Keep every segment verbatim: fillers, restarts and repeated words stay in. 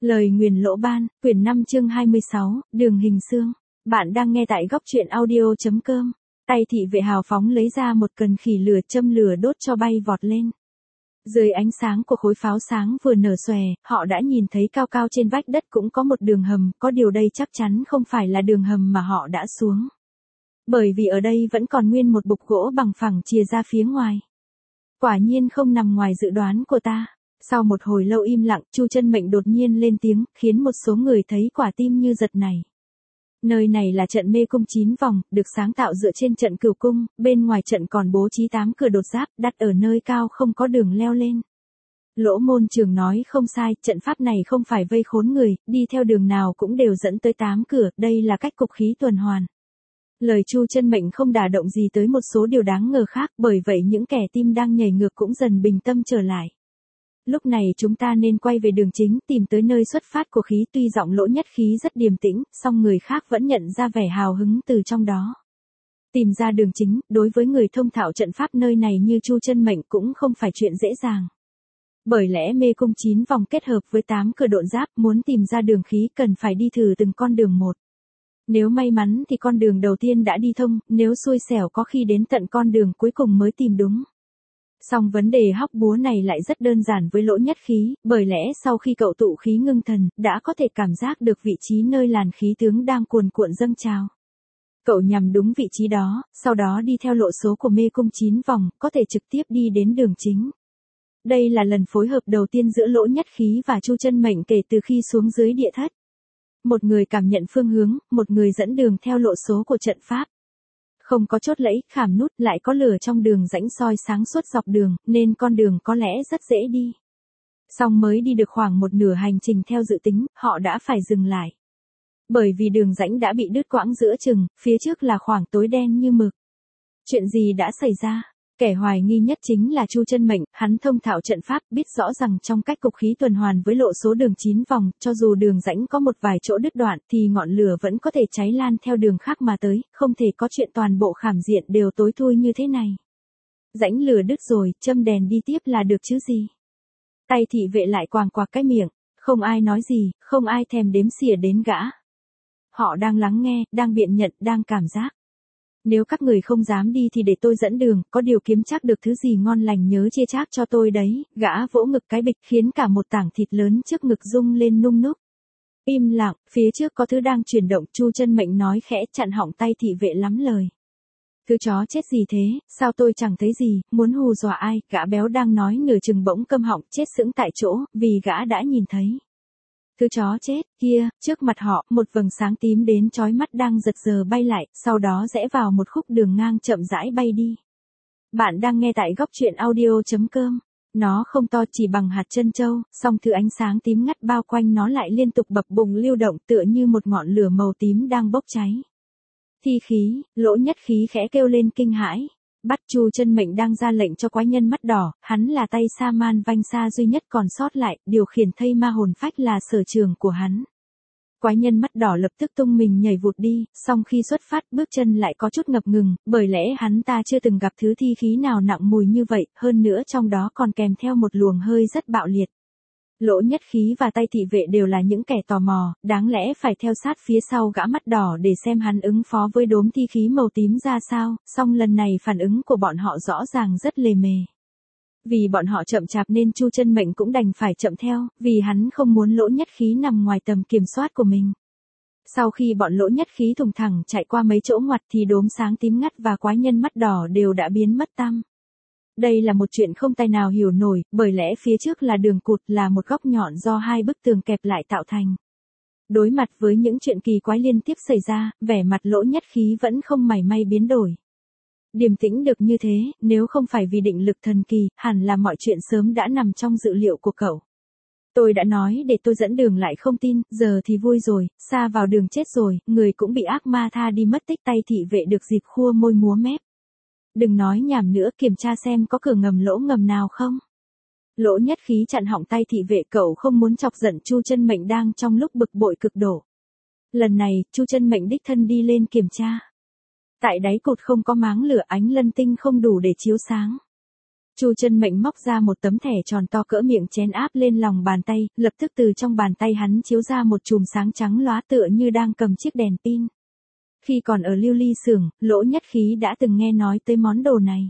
Lời nguyền lỗ ban, quyển năm chương hai mươi sáu, đường hình xương. Bạn đang nghe tại góc truyện audio.com. Tay thị vệ hào phóng lấy ra một cần khỉ lửa châm lửa đốt cho bay vọt lên. Dưới ánh sáng của khối pháo sáng vừa nở xòe, họ đã nhìn thấy cao cao trên vách đất cũng có một đường hầm, có điều đây chắc chắn không phải là đường hầm mà họ đã xuống. Bởi vì ở đây vẫn còn nguyên một bục gỗ bằng phẳng chìa ra phía ngoài. Quả nhiên không nằm ngoài dự đoán của ta. Sau một hồi lâu im lặng, Chu Chân Mệnh đột nhiên lên tiếng, khiến một số người thấy quả tim như giật này. Nơi này là trận mê cung chín vòng, được sáng tạo dựa trên trận cửu cung, bên ngoài trận còn bố trí tám cửa đột giáp, đặt ở nơi cao không có đường leo lên. Lỗ Môn Trường nói không sai, trận pháp này không phải vây khốn người, đi theo đường nào cũng đều dẫn tới tám cửa, đây là cách cục khí tuần hoàn. Lời Chu Chân Mệnh không đả động gì tới một số điều đáng ngờ khác, bởi vậy những kẻ tim đang nhảy ngược cũng dần bình tâm trở lại. Lúc này chúng ta nên quay về đường chính, tìm tới nơi xuất phát của khí, tuy giọng Lỗ Nhất Khí rất điềm tĩnh, song người khác vẫn nhận ra vẻ hào hứng từ trong đó. Tìm ra đường chính, đối với người thông thạo trận pháp nơi này như Chu Chân Mệnh cũng không phải chuyện dễ dàng. Bởi lẽ mê cung chín vòng kết hợp với tám cửa độn giáp, muốn tìm ra đường khí cần phải đi thử từng con đường một. Nếu may mắn thì con đường đầu tiên đã đi thông, nếu xui xẻo có khi đến tận con đường cuối cùng mới tìm đúng. Song vấn đề hóc búa này lại rất đơn giản với Lỗ Nhất Khí, bởi lẽ sau khi cậu tụ khí ngưng thần, đã có thể cảm giác được vị trí nơi làn khí tướng đang cuồn cuộn dâng trào. Cậu nhằm đúng vị trí đó, sau đó đi theo lộ số của mê cung chín vòng, có thể trực tiếp đi đến đường chính. Đây là lần phối hợp đầu tiên giữa Lỗ Nhất Khí và Chu Chân Mệnh kể từ khi xuống dưới địa thất. Một người cảm nhận phương hướng, một người dẫn đường theo lộ số của trận pháp. Không có chốt lẫy, khảm nút, lại có lửa trong đường rãnh soi sáng suốt dọc đường, nên con đường có lẽ rất dễ đi. Song mới đi được khoảng một nửa hành trình theo dự tính, họ đã phải dừng lại. Bởi vì đường rãnh đã bị đứt quãng giữa chừng, phía trước là khoảng tối đen như mực. Chuyện gì đã xảy ra? Kẻ hoài nghi nhất chính là Chu Chân Mệnh, hắn thông thạo trận pháp, biết rõ rằng trong cách cục khí tuần hoàn với lộ số đường chín vòng, cho dù đường rãnh có một vài chỗ đứt đoạn thì ngọn lửa vẫn có thể cháy lan theo đường khác mà tới, không thể có chuyện toàn bộ khảm diện đều tối thui như thế này. Rãnh lửa đứt rồi, châm đèn đi tiếp là được chứ gì. Tay thị vệ lại quàng quạc cái miệng, không ai nói gì, không ai thèm đếm xỉa đến gã. Họ đang lắng nghe, đang biện nhận, đang cảm giác. Nếu các người không dám đi thì để tôi dẫn đường, có điều kiếm chắc được thứ gì ngon lành nhớ chia chác cho tôi đấy, gã vỗ ngực cái bịch khiến cả một tảng thịt lớn trước ngực rung lên nung núc. Im lặng, phía trước có thứ đang chuyển động, Chu Chân Mệnh nói khẽ chặn họng tay thị vệ lắm lời. Thứ chó chết gì thế, sao tôi chẳng thấy gì, muốn hù dọa ai, gã béo đang nói nửa chừng bỗng câm họng chết sững tại chỗ, vì gã đã nhìn thấy. Thứ chó chết, kia, trước mặt họ, một vầng sáng tím đến chói mắt đang giật giờ bay lại, sau đó rẽ vào một khúc đường ngang chậm rãi bay đi. Bạn đang nghe tại góc truyện audio.com. Nó không to chỉ bằng hạt chân châu, song thứ ánh sáng tím ngắt bao quanh nó lại liên tục bập bùng lưu động tựa như một ngọn lửa màu tím đang bốc cháy. Thi khí, Lỗ Nhất Khí khẽ kêu lên kinh hãi. Bắt Chu Chân Mệnh đang ra lệnh cho quái nhân mắt đỏ, hắn là tay sa man vanh sa duy nhất còn sót lại, điều khiển thây ma hồn phách là sở trường của hắn. Quái nhân mắt đỏ lập tức tung mình nhảy vụt đi, song khi xuất phát bước chân lại có chút ngập ngừng, bởi lẽ hắn ta chưa từng gặp thứ thi khí nào nặng mùi như vậy, hơn nữa trong đó còn kèm theo một luồng hơi rất bạo liệt. Lỗ Nhất Khí và tay thị vệ đều là những kẻ tò mò, đáng lẽ phải theo sát phía sau gã mắt đỏ để xem hắn ứng phó với đốm thi khí màu tím ra sao, song lần này phản ứng của bọn họ rõ ràng rất lề mề. Vì bọn họ chậm chạp nên Chu Chân Mệnh cũng đành phải chậm theo, vì hắn không muốn Lỗ Nhất Khí nằm ngoài tầm kiểm soát của mình. Sau khi bọn Lỗ Nhất Khí thùng thẳng chạy qua mấy chỗ ngoặt thì đốm sáng tím ngắt và quái nhân mắt đỏ đều đã biến mất tăm. Đây là một chuyện không tài nào hiểu nổi, bởi lẽ phía trước là đường cụt, là một góc nhọn do hai bức tường kẹp lại tạo thành. Đối mặt với những chuyện kỳ quái liên tiếp xảy ra, vẻ mặt Lỗ Nhất Khí vẫn không mảy may biến đổi. Điềm tĩnh được như thế, nếu không phải vì định lực thần kỳ, hẳn là mọi chuyện sớm đã nằm trong dự liệu của cậu. Tôi đã nói để tôi dẫn đường lại không tin, giờ thì vui rồi, xa vào đường chết rồi, người cũng bị ác ma tha đi mất tích. Tay thị vệ được dịp khua môi múa mép. Đừng nói nhảm nữa, kiểm tra xem có cửa ngầm lỗ ngầm nào không. Lỗ Nhất Khí chặn họng tay thị vệ, cậu không muốn chọc giận Chu Chân Mệnh đang trong lúc bực bội cực độ. Lần này, Chu Chân Mệnh đích thân đi lên kiểm tra. Tại đáy cột không có máng lửa, ánh lân tinh không đủ để chiếu sáng. Chu Chân Mệnh móc ra một tấm thẻ tròn to cỡ miệng chén áp lên lòng bàn tay, lập tức từ trong bàn tay hắn chiếu ra một chùm sáng trắng lóa tựa như đang cầm chiếc đèn pin. Khi còn ở Lưu Ly xưởng, Lỗ Nhất Khí đã từng nghe nói tới món đồ này.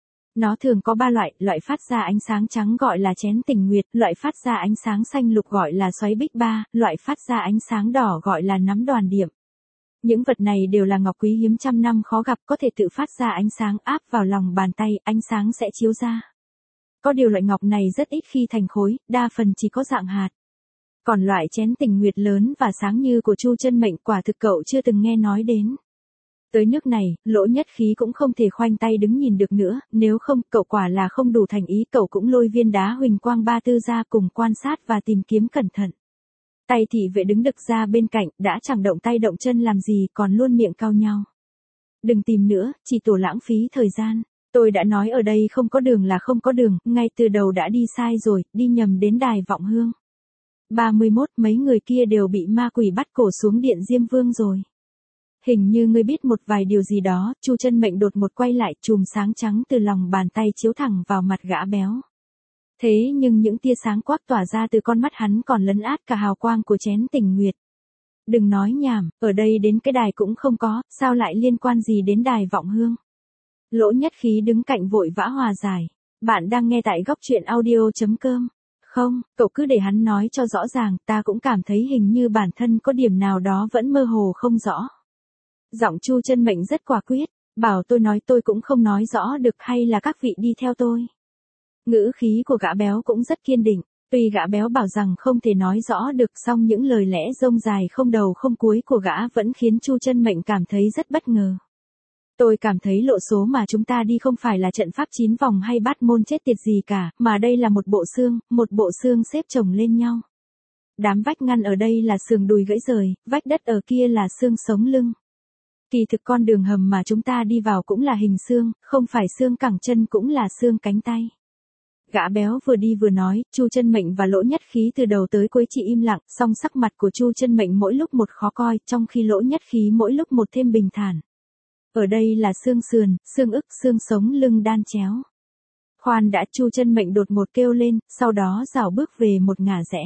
Nó thường có ba loại, loại phát ra ánh sáng trắng gọi là chén tình nguyệt, loại phát ra ánh sáng xanh lục gọi là xoáy bích ba, loại phát ra ánh sáng đỏ gọi là nắm đoàn điểm. Những vật này đều là ngọc quý hiếm trăm năm khó gặp, có thể tự phát ra ánh sáng, áp vào lòng bàn tay, ánh sáng sẽ chiếu ra. Có điều loại ngọc này rất ít khi thành khối, đa phần chỉ có dạng hạt. Còn loại chén tình nguyệt lớn và sáng như của Chu Chân Mệnh quả thực cậu chưa từng nghe nói đến. Tới nước này, Lỗ Nhất Khí cũng không thể khoanh tay đứng nhìn được nữa, nếu không, cậu quả là không đủ thành ý, cậu cũng lôi viên đá huỳnh quang ba tư ra cùng quan sát và tìm kiếm cẩn thận. Tay thị vệ đứng đực ra bên cạnh, đã chẳng động tay động chân làm gì, còn luôn miệng cau nhau. Đừng tìm nữa, chỉ tổ lãng phí thời gian. Tôi đã nói ở đây không có đường là không có đường, ngay từ đầu đã đi sai rồi, đi nhầm đến đài vọng hương. ba mươi mốt, mấy người kia đều bị ma quỷ bắt cổ xuống điện Diêm Vương rồi. Hình như ngươi biết một vài điều gì đó, Chu Chân Mệnh đột một quay lại, chùm sáng trắng từ lòng bàn tay chiếu thẳng vào mặt gã béo. Thế nhưng những tia sáng quắc tỏa ra từ con mắt hắn còn lấn át cả hào quang của chén tình nguyệt. Đừng nói nhảm, ở đây đến cái đài cũng không có, sao lại liên quan gì đến đài vọng hương? Lỗ Nhất Khí đứng cạnh vội vã hòa giải. Bạn đang nghe tại góc truyện audio chấm com. Không, cậu cứ để hắn nói cho rõ ràng, ta cũng cảm thấy hình như bản thân có điểm nào đó vẫn mơ hồ không rõ. Giọng Chu Chân Mệnh rất quả quyết, bảo tôi nói tôi cũng không nói rõ được, hay là các vị đi theo tôi. Ngữ khí của gã béo cũng rất kiên định, tuy gã béo bảo rằng không thể nói rõ được, song những lời lẽ rông dài không đầu không cuối của gã vẫn khiến Chu Chân Mệnh cảm thấy rất bất ngờ. Tôi cảm thấy lộ số mà chúng ta đi không phải là trận pháp chín vòng hay bát môn chết tiệt gì cả, mà đây là một bộ xương, một bộ xương xếp chồng lên nhau. Đám vách ngăn ở đây là xương đùi gãy rời, vách đất ở kia là xương sống lưng. Kỳ thực con đường hầm mà chúng ta đi vào cũng là hình xương, không phải xương cẳng chân cũng là xương cánh tay. Gã béo vừa đi vừa nói, Chu Chân Mệnh và Lỗ Nhất Khí từ đầu tới cuối chỉ im lặng, song sắc mặt của Chu Chân Mệnh mỗi lúc một khó coi, trong khi Lỗ Nhất Khí mỗi lúc một thêm bình thản. Ở đây là xương sườn, xương ức, xương sống lưng đan chéo. Khoan đã, Chu Chân Mệnh đột một kêu lên, sau đó rảo bước về một ngả rẽ.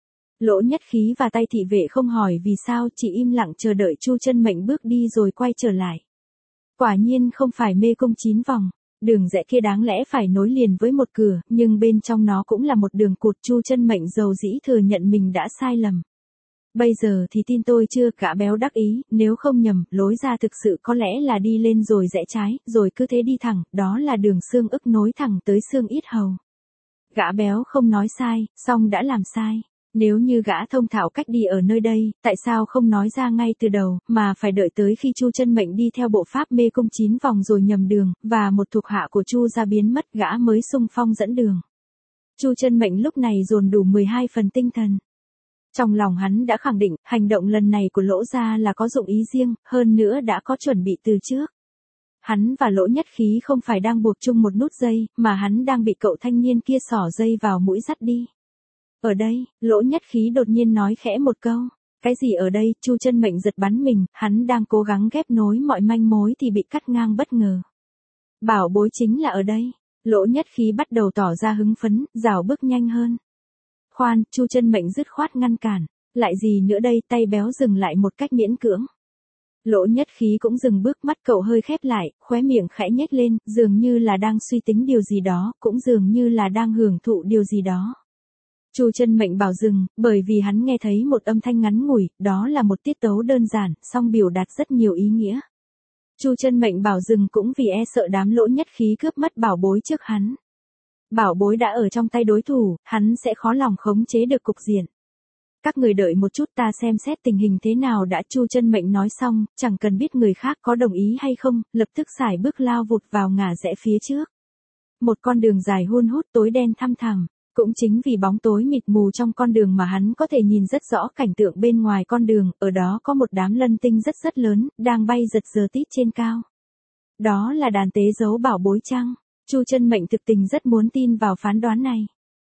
Lỗ Nhất Khí và tay thị vệ không hỏi vì sao, chỉ im lặng chờ đợi Chu Chân Mệnh bước đi rồi quay trở lại. Quả nhiên không phải mê cung chín vòng, đường rẽ kia đáng lẽ phải nối liền với một cửa, nhưng bên trong nó cũng là một đường cụt. Chu Chân Mệnh dầu dĩ thừa nhận mình đã sai lầm. Bây giờ thì tin tôi chưa? Gã béo đắc ý, nếu không nhầm, lối ra thực sự có lẽ là đi lên rồi rẽ trái, rồi cứ thế đi thẳng, đó là đường xương ức nối thẳng tới xương yết hầu. Gã béo không nói sai, song đã làm sai. Nếu như gã thông thạo cách đi ở nơi đây, tại sao không nói ra ngay từ đầu, mà phải đợi tới khi Chu Chân Mệnh đi theo bộ pháp mê cung chín vòng rồi nhầm đường, và một thuộc hạ của Chu gia biến mất, gã mới xung phong dẫn đường. Chu Chân Mệnh lúc này dồn đủ mười hai phần tinh thần. Trong lòng hắn đã khẳng định, hành động lần này của Lỗ gia là có dụng ý riêng, hơn nữa đã có chuẩn bị từ trước. Hắn và Lỗ Nhất Khí không phải đang buộc chung một nút dây, mà hắn đang bị cậu thanh niên kia xỏ dây vào mũi dắt đi. Ở đây, Lỗ Nhất Khí đột nhiên nói khẽ một câu. Cái gì ở đây? Chu Chân Mệnh giật bắn mình, hắn đang cố gắng ghép nối mọi manh mối thì bị cắt ngang bất ngờ. Bảo bối chính là ở đây. Lỗ Nhất Khí bắt đầu tỏ ra hứng phấn, rảo bước nhanh hơn. Khoan, Chu Chân Mệnh dứt khoát ngăn cản. Lại gì nữa đây? Tay béo dừng lại một cách miễn cưỡng. Lỗ Nhất Khí cũng dừng bước, mắt cậu hơi khép lại, khóe miệng khẽ nhếch lên, dường như là đang suy tính điều gì đó, cũng dường như là đang hưởng thụ điều gì đó. Chu Chân Mệnh bảo dừng, bởi vì hắn nghe thấy một âm thanh ngắn ngủi, đó là một tiết tấu đơn giản, song biểu đạt rất nhiều ý nghĩa. Chu Chân Mệnh bảo dừng cũng vì e sợ đám Lỗ Nhất Khí cướp mất bảo bối trước hắn. Bảo bối đã ở trong tay đối thủ, hắn sẽ khó lòng khống chế được cục diện. Các người đợi một chút, ta xem xét tình hình thế nào đã. Chu Chân Mệnh nói xong, chẳng cần biết người khác có đồng ý hay không, lập tức sải bước lao vụt vào ngả rẽ phía trước. Một con đường dài hun hút tối đen thăm thẳm. Cũng chính vì bóng tối mịt mù trong con đường mà hắn có thể nhìn rất rõ cảnh tượng bên ngoài con đường, ở đó có một đám lân tinh rất rất lớn, đang bay giật giờ tít trên cao. Đó là đàn tế giấu bảo bối chăng? Chu Chân Mệnh thực tình rất muốn tin vào phán đoán này.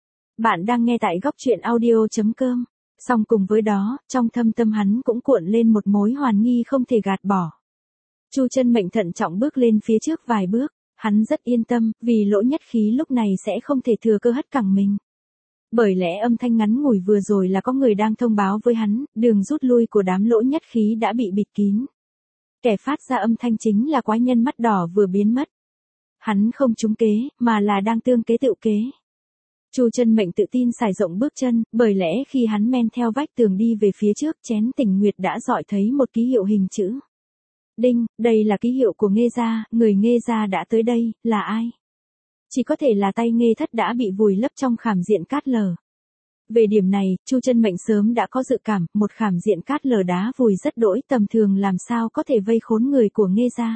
Bạn đang nghe tại góc truyện audio chấm com. Song cùng với đó, trong thâm tâm hắn cũng cuộn lên một mối hoàn nghi không thể gạt bỏ. Chu Chân Mệnh thận trọng bước lên phía trước vài bước. Hắn rất yên tâm, vì Lỗ Nhất Khí lúc này sẽ không thể thừa cơ hất cẳng mình. Bởi lẽ âm thanh ngắn ngủi vừa rồi là có người đang thông báo với hắn, đường rút lui của đám Lỗ Nhất Khí đã bị bịt kín. Kẻ phát ra âm thanh chính là quái nhân mắt đỏ vừa biến mất. Hắn không trúng kế, mà là đang tương kế tự kế. Chu Chân Mệnh tự tin sải rộng bước chân, bởi lẽ khi hắn men theo vách tường đi về phía trước, Chén Tình Nguyệt đã dọi thấy một ký hiệu hình chữ. Đinh, đây là ký hiệu của Nghê gia, người Nghê gia đã tới đây, là ai? Chỉ có thể là tay Nghê Thất đã bị vùi lấp trong khảm diện cát lở. Về điểm này, Chu Chân Mệnh sớm đã có dự cảm, một khảm diện cát lở đá vùi rất đỗi tầm thường làm sao có thể vây khốn người của Nghê gia.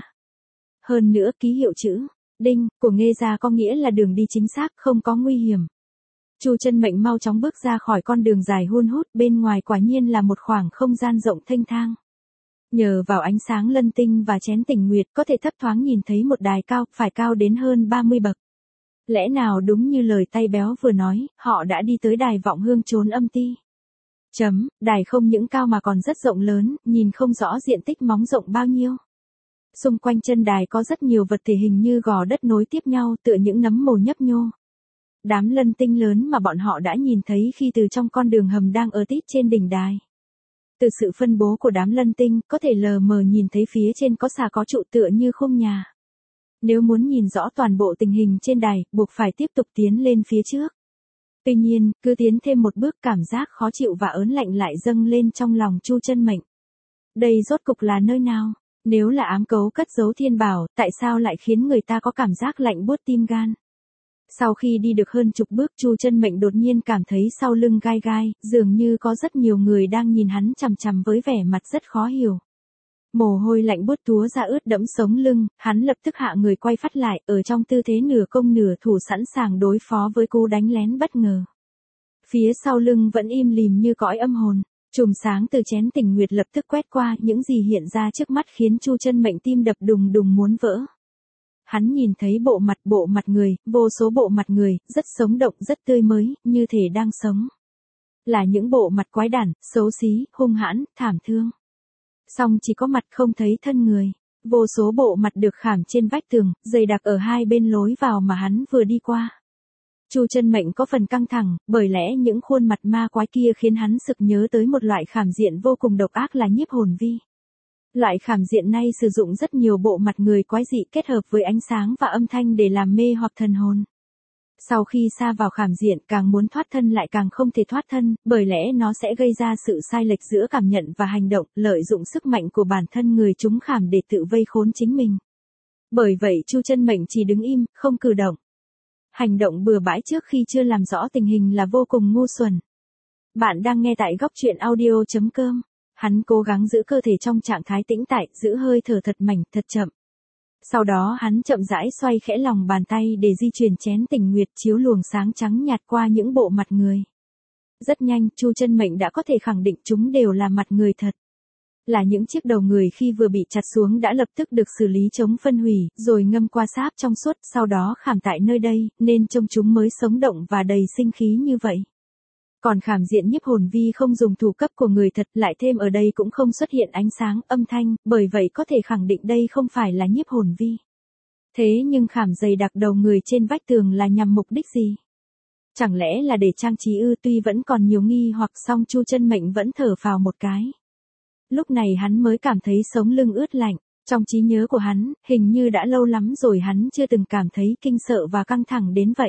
Hơn nữa ký hiệu chữ Đinh của Nghê gia có nghĩa là đường đi chính xác, không có nguy hiểm. Chu Chân Mệnh mau chóng bước ra khỏi con đường dài hun hút, bên ngoài quả nhiên là một khoảng không gian rộng thênh thang. Nhờ vào ánh sáng lân tinh và Chén Tình Nguyệt có thể thấp thoáng nhìn thấy một đài cao, phải cao đến hơn ba mươi bậc. Lẽ nào đúng như lời tay béo vừa nói, họ đã đi tới đài vọng hương trốn âm ti. Chấm, đài không những cao mà còn rất rộng lớn, nhìn không rõ diện tích móng rộng bao nhiêu. Xung quanh chân đài có rất nhiều vật thể hình như gò đất nối tiếp nhau tựa những nấm mồ nhấp nhô. Đám lân tinh lớn mà bọn họ đã nhìn thấy khi từ trong con đường hầm đang ở tít trên đỉnh đài. Từ sự phân bố của đám lân tinh, có thể lờ mờ nhìn thấy phía trên có xà có trụ tựa như khung nhà. Nếu muốn nhìn rõ toàn bộ tình hình trên đài, buộc phải tiếp tục tiến lên phía trước. Tuy nhiên, cứ tiến thêm một bước cảm giác khó chịu và ớn lạnh lại dâng lên trong lòng Chu Chân Mệnh. Đây rốt cục là nơi nào? Nếu là ám cấu cất giấu thiên bảo, tại sao lại khiến người ta có cảm giác lạnh buốt tim gan? Sau khi đi được hơn chục bước, Chu Chân Mệnh đột nhiên cảm thấy sau lưng gai gai, dường như có rất nhiều người đang nhìn hắn chằm chằm với vẻ mặt rất khó hiểu. Mồ hôi lạnh buốt túa ra ướt đẫm sống lưng, hắn lập tức hạ người quay phát lại, ở trong tư thế nửa công nửa thủ sẵn sàng đối phó với cú đánh lén bất ngờ. Phía sau lưng vẫn im lìm như cõi âm hồn, chùm sáng từ Chén Tình Nguyệt lập tức quét qua, những gì hiện ra trước mắt khiến Chu Chân Mệnh tim đập đùng đùng muốn vỡ. Hắn nhìn thấy bộ mặt bộ mặt người, vô số bộ mặt người, rất sống động, rất tươi mới, như thể đang sống. Là những bộ mặt quái đản, xấu xí, hung hãn, thảm thương. Song chỉ có mặt không thấy thân người. Vô số bộ mặt được khảm trên vách tường, dày đặc ở hai bên lối vào mà hắn vừa đi qua. Chu Chân Mệnh có phần căng thẳng, bởi lẽ những khuôn mặt ma quái kia khiến hắn sực nhớ tới một loại khảm diện vô cùng độc ác là nhiếp hồn vi. Loại khảm diện này sử dụng rất nhiều bộ mặt người quái dị kết hợp với ánh sáng và âm thanh để làm mê hoặc thần hồn. Sau khi sa vào khảm diện, càng muốn thoát thân lại càng không thể thoát thân, bởi lẽ nó sẽ gây ra sự sai lệch giữa cảm nhận và hành động, lợi dụng sức mạnh của bản thân người trúng khảm để tự vây khốn chính mình. Bởi vậy Chu Chân Mệnh chỉ đứng im, không cử động. Hành động bừa bãi trước khi chưa làm rõ tình hình là vô cùng ngu xuẩn. Bạn đang nghe tại góc truyện audio chấm com. Hắn cố gắng giữ cơ thể trong trạng thái tĩnh tại, giữ hơi thở thật mảnh, thật chậm. Sau đó hắn chậm rãi xoay khẽ lòng bàn tay để di chuyển Chén Tình Nguyệt chiếu luồng sáng trắng nhạt qua những bộ mặt người. Rất nhanh, Chu Chân Mệnh đã có thể khẳng định chúng đều là mặt người thật. Là những chiếc đầu người khi vừa bị chặt xuống đã lập tức được xử lý chống phân hủy, rồi ngâm qua sáp trong suốt, sau đó khảm tại nơi đây, nên trông chúng mới sống động và đầy sinh khí như vậy. Còn khảm diện nhiếp hồn vi không dùng thủ cấp của người thật, lại thêm ở đây cũng không xuất hiện ánh sáng, âm thanh, bởi vậy có thể khẳng định đây không phải là nhiếp hồn vi. Thế nhưng khảm dày đặc đầu người trên vách tường là nhằm mục đích gì? Chẳng lẽ là để trang trí ư? Tuy vẫn còn nhiều nghi hoặc, song Chu Chân Mệnh vẫn thở phào một cái. Lúc này hắn mới cảm thấy sống lưng ướt lạnh. Trong trí nhớ của hắn, hình như đã lâu lắm rồi hắn chưa từng cảm thấy kinh sợ và căng thẳng đến vậy.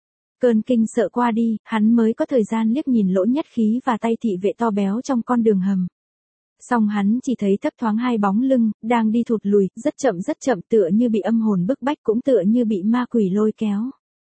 Cơn kinh sợ qua đi, hắn mới có thời gian liếc nhìn Lỗ Nhất Khí và tay thị vệ to béo trong con đường hầm. Song hắn chỉ thấy thấp thoáng hai bóng lưng, đang đi thụt lùi, rất chậm rất chậm, tựa như bị âm hồn bức bách, cũng tựa như bị ma quỷ lôi kéo.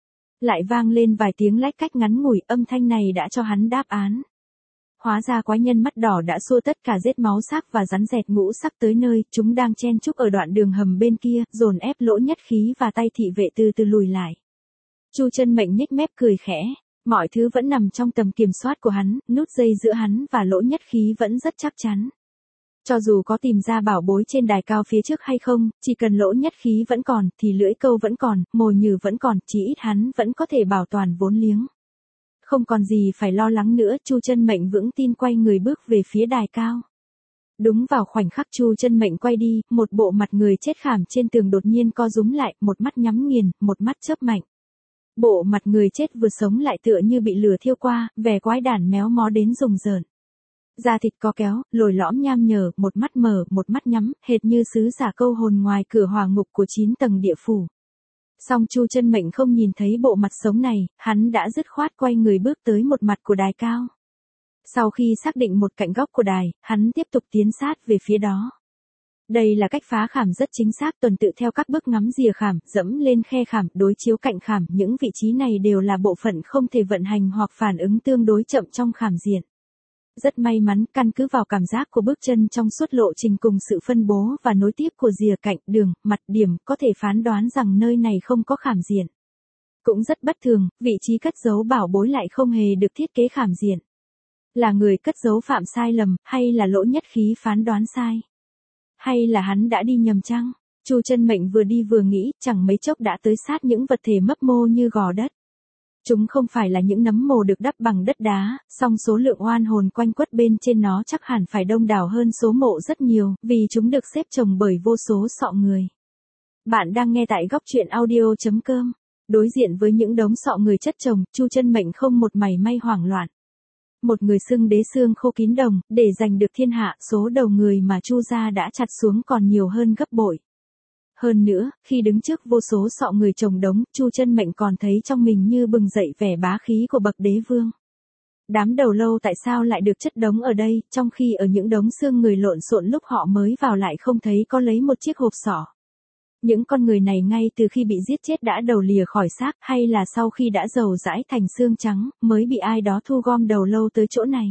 Lại vang lên vài tiếng lách cách ngắn ngủi, âm thanh này đã cho hắn đáp án. Hóa ra quái nhân mắt đỏ đã xua tất cả rết máu xác và rắn rẹt ngũ sắc tới nơi, chúng đang chen chúc ở đoạn đường hầm bên kia, dồn ép Lỗ Nhất Khí và tay thị vệ từ từ lùi lại. Chu Chân Mệnh nhếch mép cười khẽ, mọi thứ vẫn nằm trong tầm kiểm soát của hắn, nút dây giữa hắn và Lỗ Nhất Khí vẫn rất chắc chắn. Cho dù có tìm ra bảo bối trên đài cao phía trước hay không, chỉ cần Lỗ Nhất Khí vẫn còn, thì lưỡi câu vẫn còn, mồi nhử vẫn còn, chỉ ít hắn vẫn có thể bảo toàn vốn liếng. Không còn gì phải lo lắng nữa, Chu Chân Mệnh vững tin quay người bước về phía đài cao. Đúng vào khoảnh khắc Chu Chân Mệnh quay đi, một bộ mặt người chết khảm trên tường đột nhiên co rúm lại, một mắt nhắm nghiền, một mắt chớp mạnh. Bộ mặt người chết vừa sống lại tựa như bị lửa thiêu qua, vẻ quái đản méo mó đến rùng rợn. Da thịt co kéo, lồi lõm nham nhở, một mắt mở, một mắt nhắm, hệt như sứ giả câu hồn ngoài cửa hỏa ngục của chín tầng địa phủ. Song Chu Chân Mệnh không nhìn thấy bộ mặt sống này, hắn đã dứt khoát quay người bước tới một mặt của đài cao. Sau khi xác định một cạnh góc của đài, hắn tiếp tục tiến sát về phía đó. Đây là cách phá khảm rất chính xác, tuần tự theo các bước ngắm rìa khảm, dẫm lên khe khảm, đối chiếu cạnh khảm, những vị trí này đều là bộ phận không thể vận hành hoặc phản ứng tương đối chậm trong khảm diện. Rất may mắn, căn cứ vào cảm giác của bước chân trong suốt lộ trình cùng sự phân bố và nối tiếp của rìa cạnh, đường, mặt, điểm, có thể phán đoán rằng nơi này không có khảm diện. Cũng rất bất thường, vị trí cất giấu bảo bối lại không hề được thiết kế khảm diện. Là người cất giấu phạm sai lầm, hay là lỗ nhất khí phán đoán sai? Hay là hắn đã đi nhầm chăng? Chu Chân Mệnh vừa đi vừa nghĩ, chẳng mấy chốc đã tới sát những vật thể mấp mô như gò đất. Chúng không phải là những nấm mồ được đắp bằng đất đá, song số lượng oan hồn quanh quất bên trên nó chắc hẳn phải đông đảo hơn số mộ rất nhiều, vì chúng được xếp chồng bởi vô số sọ người. Bạn đang nghe tại góc truyện audio chấm com. Đối diện với những đống sọ người chất chồng, Chu Chân Mệnh không một mảy may hoảng loạn. Một người xưng đế xương khô kín đồng, để giành được thiên hạ, số đầu người mà Chu gia đã chặt xuống còn nhiều hơn gấp bội. Hơn nữa, khi đứng trước vô số sọ người chồng đống, Chu Chân Mệnh còn thấy trong mình như bừng dậy vẻ bá khí của bậc đế vương. Đám đầu lâu tại sao lại được chất đống ở đây, trong khi ở những đống xương người lộn xộn lúc họ mới vào lại không thấy có lấy một chiếc hộp sọ. Những con người này ngay từ khi bị giết chết đã đầu lìa khỏi xác, hay là sau khi đã dầu rãi thành xương trắng, mới bị ai đó thu gom đầu lâu tới chỗ này.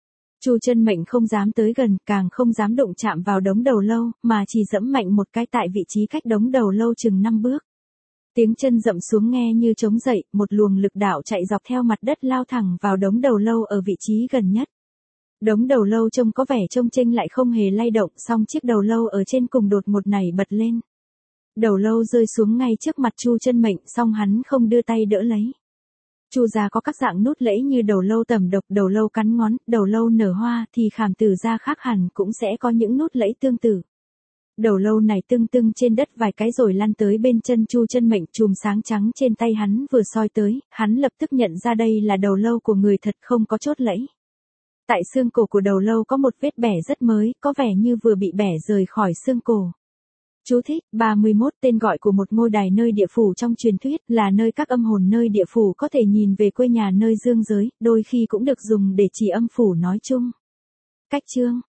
Chu Chân Mệnh không dám tới gần, càng không dám đụng chạm vào đống đầu lâu, mà chỉ dẫm mạnh một cái tại vị trí cách đống đầu lâu chừng năm bước. Tiếng chân dậm xuống nghe như trống dậy, một luồng lực đạo chạy dọc theo mặt đất lao thẳng vào đống đầu lâu ở vị trí gần nhất. Đống đầu lâu trông có vẻ trông chênh lại không hề lay động, song chiếc đầu lâu ở trên cùng đột một nảy bật lên. Đầu lâu rơi xuống ngay trước mặt Chu Chân Mệnh, song hắn không đưa tay đỡ lấy. Chu gia có các dạng nút lẫy như đầu lâu tẩm độc, đầu lâu cắn ngón, đầu lâu nở hoa, thì khảm tử gia khác hẳn cũng sẽ có những nút lẫy tương tự. Đầu lâu này tưng tưng trên đất vài cái rồi lăn tới bên chân Chu Chân Mệnh, chùm sáng trắng trên tay hắn vừa soi tới, hắn lập tức nhận ra đây là đầu lâu của người thật, không có chốt lẫy. Tại xương cổ của đầu lâu có một vết bẻ rất mới, có vẻ như vừa bị bẻ rời khỏi xương cổ. Chú thích, ba mươi mốt tên gọi của một ngôi đài nơi địa phủ trong truyền thuyết, là nơi các âm hồn nơi địa phủ có thể nhìn về quê nhà nơi dương giới, đôi khi cũng được dùng để chỉ âm phủ nói chung. Cách chương,